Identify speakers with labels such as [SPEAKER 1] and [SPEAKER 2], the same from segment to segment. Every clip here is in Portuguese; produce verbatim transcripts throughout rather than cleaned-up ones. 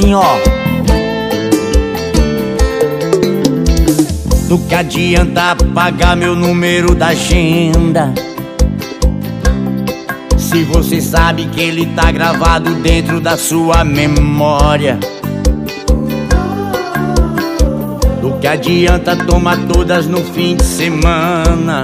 [SPEAKER 1] assim, ó. Do que adianta pagar meu número da agenda, se você sabe que ele tá gravado dentro da sua memória? Do que adianta tomar todas no fim de semana,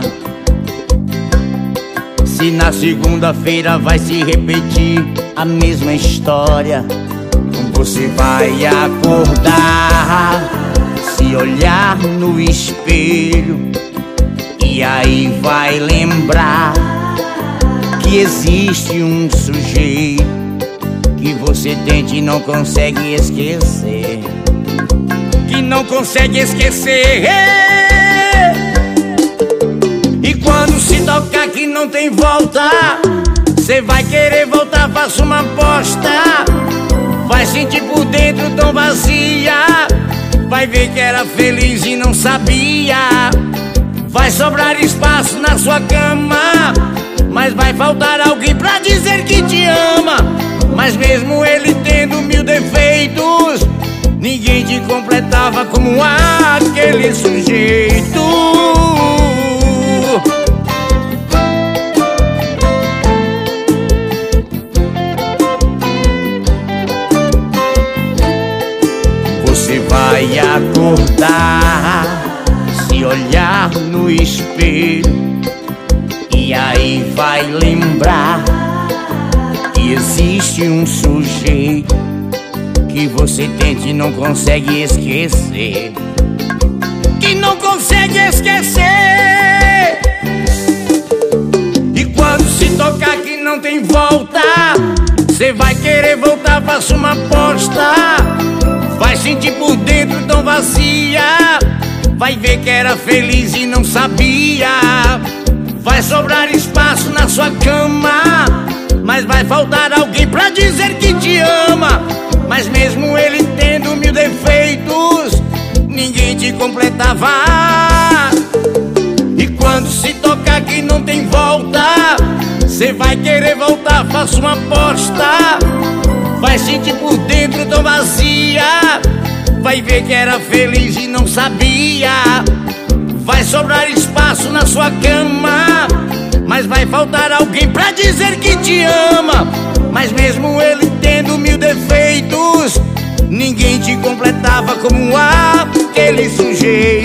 [SPEAKER 1] se na segunda-feira vai se repetir a mesma história? Você vai acordar, se olhar no espelho, e aí vai lembrar que existe um sujeito que você tenta e não consegue esquecer. Que não consegue esquecer. E quando se tocar que não tem volta, cê vai querer voltar, faça uma aposta. Vai sentir por dentro tão vazia, vai ver que era feliz e não sabia. Vai sobrar espaço na sua cama, mas vai faltar alguém pra dizer que te ama. Mas mesmo ele tendo mil defeitos, ninguém te completava como aquele sujeito. Você vai acordar, se olhar no espelho, e aí vai lembrar que existe um sujeito que você tenta e não consegue esquecer. Que não consegue esquecer. E quando se tocar que não tem volta, cê vai querer voltar, faça uma aposta. Vai sentir por dentro tão vazia, vai ver que era feliz e não sabia. Vai sobrar espaço na sua cama, mas vai faltar alguém pra dizer que te ama. Mas mesmo ele tendo mil defeitos, ninguém te completava. E quando se tocar que não tem volta, cê vai querer voltar, faça uma aposta. Vai sentir por dentro tão vazia, vai ver que era feliz e não sabia. Vai sobrar espaço na sua cama, mas vai faltar alguém pra dizer que te ama. Mas mesmo ele tendo mil defeitos, ninguém te completava como aquele sujeito.